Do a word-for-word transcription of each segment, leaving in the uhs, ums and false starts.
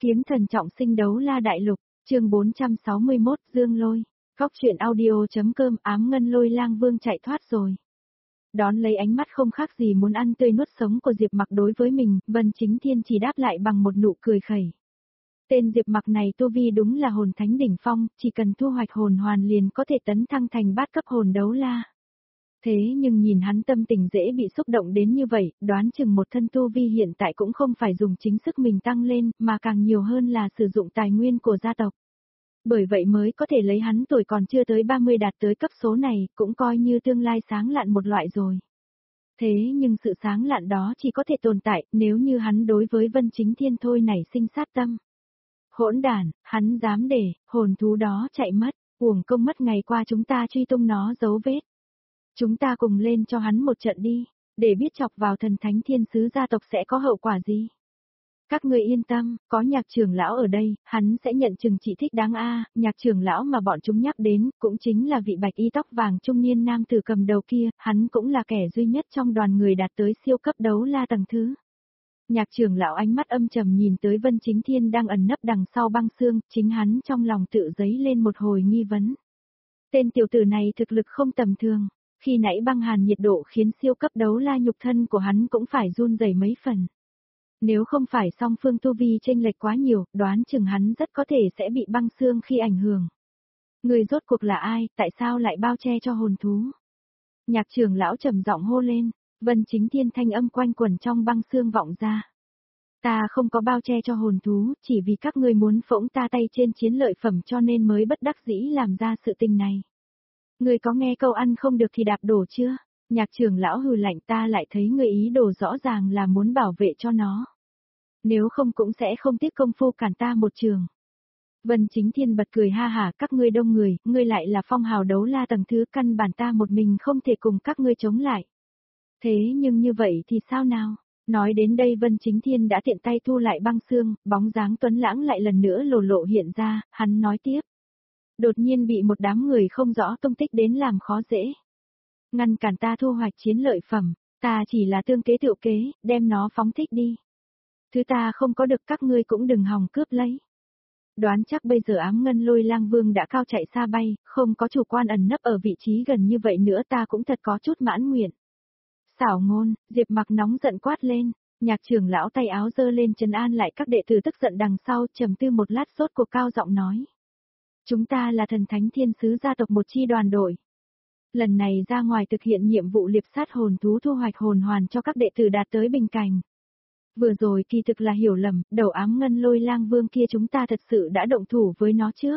Kiếm thần trọng sinh đấu la đại lục, chương bốn trăm sáu mươi mốt, Dương Lôi. Góc truyện audio.com ám ngân lôi lang vương chạy thoát rồi. Đón lấy ánh mắt không khác gì muốn ăn tươi nuốt sống của Diệp Mặc đối với mình, Vân Chính Thiên chỉ đáp lại bằng một nụ cười khẩy. Tên Diệp Mặc này tu vi đúng là hồn thánh đỉnh phong, chỉ cần thu hoạch hồn hoàn liền có thể tấn thăng thành bát cấp hồn đấu la. Thế nhưng nhìn hắn tâm tình dễ bị xúc động đến như vậy, đoán chừng một thân tu vi hiện tại cũng không phải dùng chính sức mình tăng lên, mà càng nhiều hơn là sử dụng tài nguyên của gia tộc. Bởi vậy mới có thể lấy hắn tuổi còn chưa tới ba mươi đạt tới cấp số này, cũng coi như tương lai sáng lạn một loại rồi. Thế nhưng sự sáng lạn đó chỉ có thể tồn tại nếu như hắn đối với Vân Chính Thiên thôi nảy sinh sát tâm. Hỗn đản, hắn dám để hồn thú đó chạy mất, uổng công mất ngày qua chúng ta truy tung nó dấu vết. Chúng ta cùng lên cho hắn một trận đi, để biết chọc vào thần thánh thiên sứ gia tộc sẽ có hậu quả gì. Các người yên tâm, có nhạc trưởng lão ở đây, hắn sẽ nhận chừng trị thích đáng a. Nhạc trưởng lão mà bọn chúng nhắc đến, cũng chính là vị bạch y tóc vàng trung niên nam tử cầm đầu kia, hắn cũng là kẻ duy nhất trong đoàn người đạt tới siêu cấp đấu la tầng thứ. Nhạc trưởng lão ánh mắt âm trầm nhìn tới Vân Chính Thiên đang ẩn nấp đằng sau băng xương, chính hắn trong lòng tự dấy lên một hồi nghi vấn. Tên tiểu tử này thực lực không tầm thường. Khi nãy băng hàn nhiệt độ khiến siêu cấp đấu la nhục thân của hắn cũng phải run rẩy mấy phần. Nếu không phải song phương tu vi chênh lệch quá nhiều, đoán chừng hắn rất có thể sẽ bị băng xương khi ảnh hưởng. Người rốt cuộc là ai, tại sao lại bao che cho hồn thú? Nhạc trưởng lão trầm giọng hô lên, Vân Chính Thiên thanh âm quanh quẩn trong băng xương vọng ra. Ta không có bao che cho hồn thú, chỉ vì các ngươi muốn phỗng ta tay trên chiến lợi phẩm cho nên mới bất đắc dĩ làm ra sự tình này. Người có nghe câu ăn không được thì đạp đổ chưa? Nhạc trưởng lão hừ lạnh, ta lại thấy người ý đồ rõ ràng là muốn bảo vệ cho nó. Nếu không cũng sẽ không tiếc công phu cản ta một trường. Vân Chính Thiên bật cười ha hả, các ngươi đông người, ngươi lại là phong hào đấu la tầng thứ, căn bản ta một mình không thể cùng các ngươi chống lại. Thế nhưng như vậy thì sao nào? Nói đến đây Vân Chính Thiên đã tiện tay thu lại băng xương, bóng dáng tuấn lãng lại lần nữa lộ lộ hiện ra, hắn nói tiếp. Đột nhiên bị một đám người không rõ tung tích đến làm khó dễ. Ngăn cản ta thu hoạch chiến lợi phẩm, ta chỉ là tương kế tựu kế, đem nó phóng thích đi. Thứ ta không có được các ngươi cũng đừng hòng cướp lấy. Đoán chắc bây giờ ám ngân lôi lang vương đã cao chạy xa bay, không có chủ quan ẩn nấp ở vị trí gần như vậy nữa, ta cũng thật có chút mãn nguyện. Xảo ngôn, Diệp Mặc nóng giận quát lên, nhạc trưởng lão tay áo giơ lên trấn an lại các đệ tử tức giận đằng sau, trầm tư một lát sốt cuộc cao giọng nói. Chúng ta là thần thánh thiên sứ gia tộc một chi đoàn đội. Lần này ra ngoài thực hiện nhiệm vụ liệp sát hồn thú thu hoạch hồn hoàn cho các đệ tử đạt tới bình cảnh. Vừa rồi kỳ thực là hiểu lầm, đầu ám ngân lôi lang vương kia chúng ta thật sự đã động thủ với nó trước.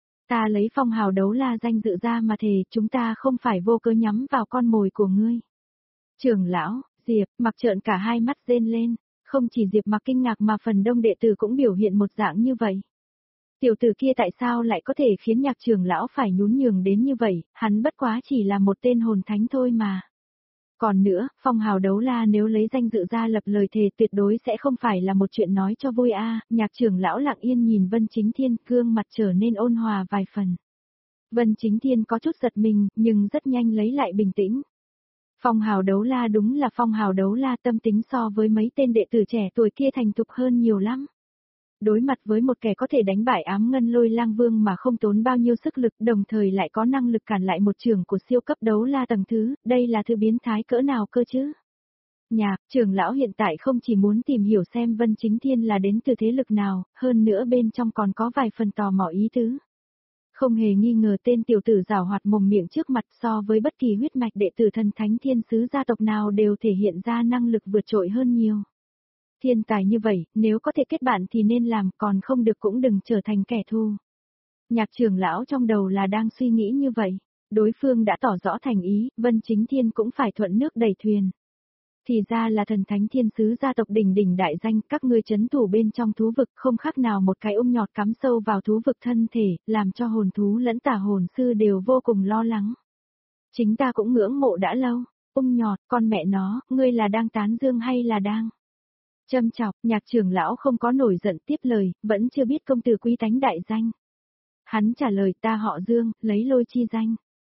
Ta lấy phong hào đấu la danh dự ra mà thề, chúng ta không phải vô cớ nhắm vào con mồi của ngươi. Trưởng lão, Diệp, Mặc trợn cả hai mắt rên lên, không chỉ Diệp Mặc kinh ngạc mà phần đông đệ tử cũng biểu hiện một dạng như vậy. Tiểu tử kia tại sao lại có thể khiến nhạc trưởng lão phải nhún nhường đến như vậy, hắn bất quá chỉ là một tên hồn thánh thôi mà. Còn nữa, phong hào đấu la nếu lấy danh dự ra lập lời thề tuyệt đối sẽ không phải là một chuyện nói cho vui a. Nhạc trưởng lão lặng yên nhìn Vân Chính Thiên, gương mặt trở nên ôn hòa vài phần. Vân Chính Thiên có chút giật mình, nhưng rất nhanh lấy lại bình tĩnh. Phong hào đấu la đúng là phong hào đấu la, tâm tính so với mấy tên đệ tử trẻ tuổi kia thành thục hơn nhiều lắm. Đối mặt với một kẻ có thể đánh bại ám ngân lôi lang vương mà không tốn bao nhiêu sức lực, đồng thời lại có năng lực cản lại một trường của siêu cấp đấu la tầng thứ, đây là thứ biến thái cỡ nào cơ chứ? Nhạc, trưởng lão hiện tại không chỉ muốn tìm hiểu xem Vân Chính Thiên là đến từ thế lực nào, hơn nữa bên trong còn có vài phần tò mò ý tứ. Không hề nghi ngờ tên tiểu tử giảo hoạt mồm miệng trước mặt so với bất kỳ huyết mạch đệ tử thần thánh thiên sứ gia tộc nào đều thể hiện ra năng lực vượt trội hơn nhiều. Thiên tài như vậy, nếu có thể kết bạn thì nên làm, còn không được cũng đừng trở thành kẻ thù. Nhạc trưởng lão trong đầu là đang suy nghĩ như vậy. Đối phương đã tỏ rõ thành ý, Vân Chính Thiên cũng phải thuận nước đẩy thuyền. Thì ra là thần thánh thiên sứ gia tộc đỉnh đỉnh đại danh, các ngươi trấn thủ bên trong thú vực không khác nào một cái ung nhọt cắm sâu vào thú vực thân thể, làm cho hồn thú lẫn tả hồn sư đều vô cùng lo lắng. Chính ta cũng ngưỡng mộ đã lâu, ung nhọt, con mẹ nó, ngươi là đang tán dương hay là đang... Châm chọc, nhạc trưởng lão không có nổi giận tiếp lời, vẫn chưa biết công tử quý tánh đại danh. Hắn trả lời ta họ Dương, lấy lôi chi danh.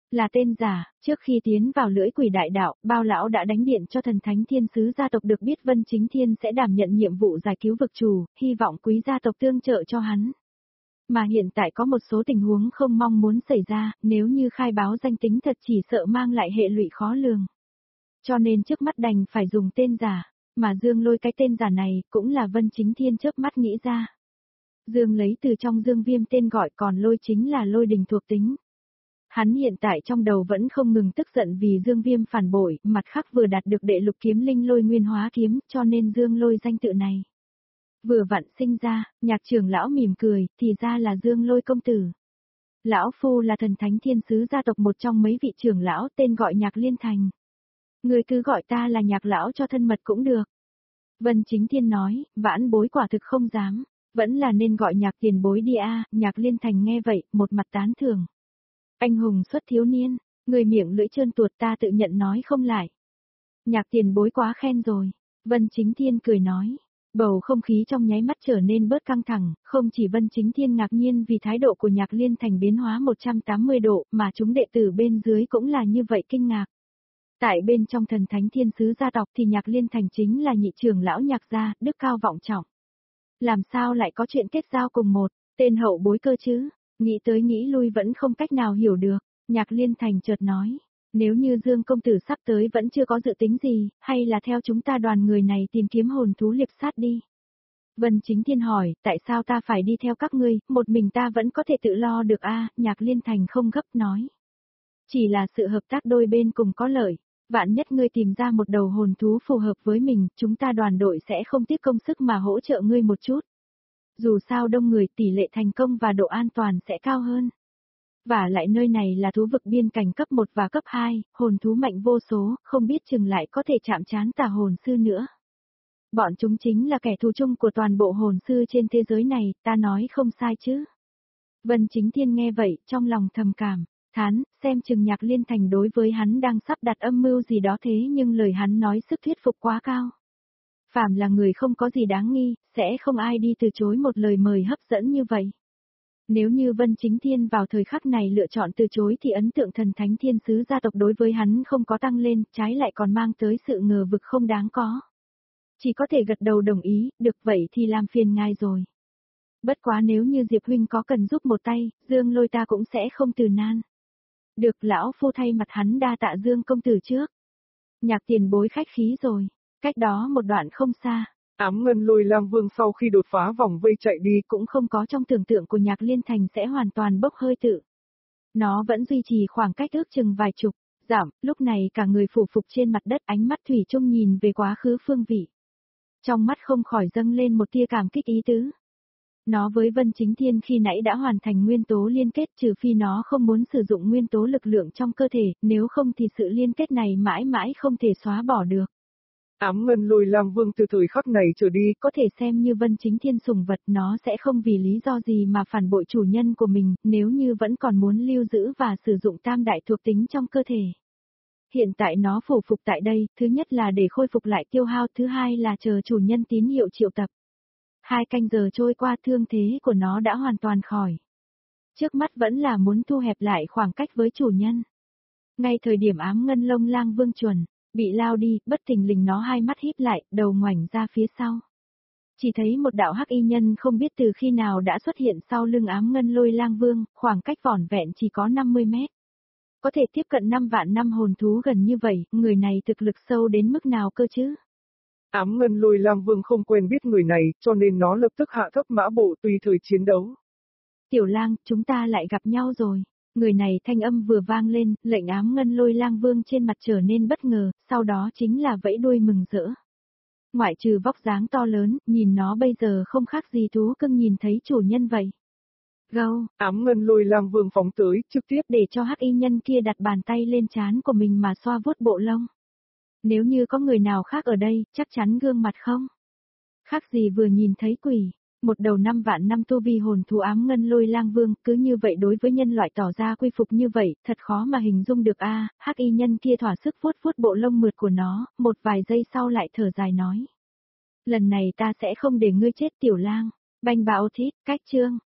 Là tên giả, trước khi tiến vào lưỡi quỷ đại đạo, Bao lão đã đánh điện cho thần thánh thiên sứ gia tộc được biết Vân Chính Thiên sẽ đảm nhận nhiệm vụ giải cứu vực chủ, hy vọng quý gia tộc tương trợ cho hắn. Mà hiện tại có một số tình huống không mong muốn xảy ra, nếu như khai báo danh tính thật chỉ sợ mang lại hệ lụy khó lường. Cho nên trước mắt đành phải dùng tên giả, mà Dương Lôi cái tên giả này cũng là Vân Chính Thiên chớp mắt nghĩ ra. Dương lấy từ trong Dương Viêm tên gọi, còn Lôi chính là lôi đình thuộc tính. Hắn hiện tại trong đầu vẫn không ngừng tức giận vì Dương Viêm phản bội, mặt khác vừa đạt được đệ lục kiếm linh lôi nguyên hóa kiếm, cho nên Dương Lôi danh tự này. Vừa vặn sinh ra, Nhạc trưởng lão mỉm cười, thì ra là Dương Lôi công tử. Lão phu là thần thánh thiên sứ gia tộc một trong mấy vị trưởng lão, tên gọi Nhạc Liên Thành. Người cứ gọi ta là Nhạc lão cho thân mật cũng được. Vân Chính Thiên nói, vãn bối quả thực không dám, vẫn là nên gọi Nhạc tiền bối đi a. Nhạc Liên Thành nghe vậy, một mặt tán thưởng. Anh hùng xuất thiếu niên, người miệng lưỡi trơn tuột, ta tự nhận nói không lại. Nhạc tiền bối quá khen rồi. Vân Chính Thiên cười nói. Bầu không khí trong nháy mắt trở nên bớt căng thẳng, không chỉ Vân Chính Thiên ngạc nhiên vì thái độ của Nhạc Liên Thành biến hóa một trăm tám mươi độ, mà chúng đệ tử bên dưới cũng là như vậy kinh ngạc. Tại bên trong thần thánh thiên sứ gia tộc thì Nhạc Liên Thành chính là nhị trưởng lão Nhạc gia, đức cao vọng trọng. Làm sao lại có chuyện kết giao cùng một tên hậu bối cơ chứ? Nghĩ tới nghĩ lui vẫn không cách nào hiểu được. Nhạc Liên Thành chợt nói, nếu như Dương công tử sắp tới vẫn chưa có dự tính gì, hay là theo chúng ta đoàn người này tìm kiếm hồn thú liệp sát đi. Vân Chính Thiên hỏi, tại sao ta phải đi theo các ngươi, một mình ta vẫn có thể tự lo được a. Nhạc Liên Thành không gấp nói. Chỉ là sự hợp tác đôi bên cùng có lợi, vạn nhất ngươi tìm ra một đầu hồn thú phù hợp với mình, chúng ta đoàn đội sẽ không tiếc công sức mà hỗ trợ ngươi một chút. Dù sao đông người tỷ lệ thành công và độ an toàn sẽ cao hơn. Và lại nơi này là thú vực biên cảnh cấp một và cấp hai, hồn thú mạnh vô số, không biết chừng lại có thể chạm trán tà hồn sư nữa. Bọn chúng chính là kẻ thù chung của toàn bộ hồn sư trên thế giới này, ta nói không sai chứ. Vân Chính Thiên nghe vậy, trong lòng thầm cảm, thán, xem chừng Nhạc Liên Thành đối với hắn đang sắp đặt âm mưu gì đó thế nhưng lời hắn nói sức thuyết phục quá cao. Phàm là người không có gì đáng nghi, sẽ không ai đi từ chối một lời mời hấp dẫn như vậy. Nếu như Vân Chính Thiên vào thời khắc này lựa chọn từ chối thì ấn tượng thần thánh thiên sứ gia tộc đối với hắn không có tăng lên, trái lại còn mang tới sự ngờ vực không đáng có. Chỉ có thể gật đầu đồng ý, được vậy thì làm phiền ngài rồi. Bất quá nếu như Diệp huynh có cần giúp một tay, Dương Lôi ta cũng sẽ không từ nan. Được, lão phu thay mặt hắn đa tạ Dương công tử trước. Nhạc tiền bối khách khí rồi, cách đó một đoạn không xa. Ám Ngân Lôi Lang Vương sau khi đột phá vòng vây chạy đi cũng không có trong tưởng tượng của Nhạc Liên Thành sẽ hoàn toàn bốc hơi tự. Nó vẫn duy trì khoảng cách ước chừng vài chục, giảm, lúc này cả người phủ phục trên mặt đất, ánh mắt thủy chung nhìn về quá khứ phương vị. Trong mắt không khỏi dâng lên một tia cảm kích ý tứ. Nó với Vân Chính Thiên khi nãy đã hoàn thành nguyên tố liên kết, trừ phi nó không muốn sử dụng nguyên tố lực lượng trong cơ thể, nếu không thì sự liên kết này mãi mãi không thể xóa bỏ được. Ám Ngân Lôi Lang Vương từ thời khắc này trở đi có thể xem như Vân Chính Thiên sủng vật, nó sẽ không vì lý do gì mà phản bội chủ nhân của mình, nếu như vẫn còn muốn lưu giữ và sử dụng tam đại thuộc tính trong cơ thể. Hiện tại nó phủ phục tại đây, thứ nhất là để khôi phục lại tiêu hao, thứ hai là chờ chủ nhân tín hiệu triệu tập. Hai canh giờ trôi qua, thương thế của nó đã hoàn toàn khỏi. Trước mắt vẫn là muốn thu hẹp lại khoảng cách với chủ nhân. Ngay thời điểm Ám Ngân Lông Lang Vương chuẩn bị lao đi, bất thình lình nó hai mắt híp lại, đầu ngoảnh ra phía sau. Chỉ thấy một đạo hắc y nhân không biết từ khi nào đã xuất hiện sau lưng Ám Ngân Lôi Lang Vương, khoảng cách vỏn vẹn chỉ có năm mươi mét. Có thể tiếp cận năm vạn năm hồn thú gần như vậy, người này thực lực sâu đến mức nào cơ chứ? Ám Ngân Lôi Lang Vương không quen biết người này, cho nên nó lập tức hạ thấp mã bộ tùy thời chiến đấu. Tiểu Lang, chúng ta lại gặp nhau rồi. Người này thanh âm vừa vang lên, lệnh Ám Ngân Lôi Lang Vương trên mặt trở nên bất ngờ, sau đó chính là vẫy đuôi mừng rỡ. Ngoại trừ vóc dáng to lớn, nhìn nó bây giờ không khác gì thú cưng nhìn thấy chủ nhân vậy. Gâu, Ám Ngân Lôi Lang Vương phóng tới, trực tiếp để cho hắc y nhân kia đặt bàn tay lên trán của mình mà xoa vuốt bộ lông. Nếu như có người nào khác ở đây, chắc chắn gương mặt không khác gì vừa nhìn thấy quỷ. Một đầu năm vạn năm tu vi hồn thú Ám Ngân Lôi Lang Vương, cứ như vậy đối với nhân loại tỏ ra quy phục như vậy, thật khó mà hình dung được a. Hắc y nhân kia thỏa sức vuốt vuốt bộ lông mượt của nó, một vài giây sau lại thở dài nói: lần này ta sẽ không để ngươi chết Tiểu Lang. Banh bạo thít, cách chương.